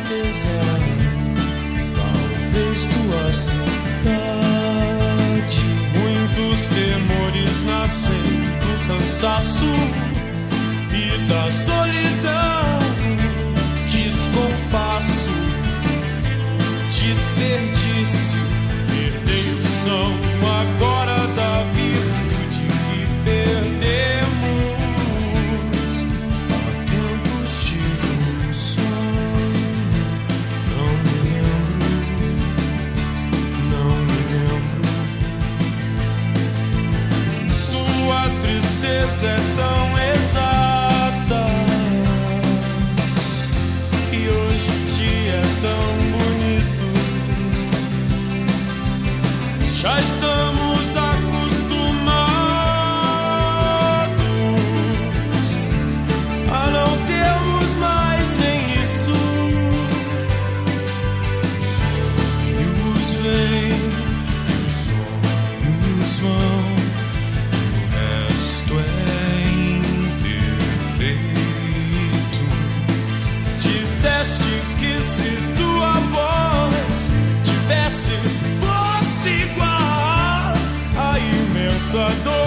tristeza, talvez tua cidade. Muitos temores nascem do cansaço e da solidão, descompasso, desperdício, perdeção agora da virtude que perdemos. Há tempos tive um sonho, não me lembro. Tua tristeza é tão exata e hoje em dia é tão bonito. Já estamos acostumados a não termos mais nem isso. Os sonhos vêm e os sonhos vão, e o resto é imperfeito. Disseste que se tua voz tivesse fosse igual a imensa dor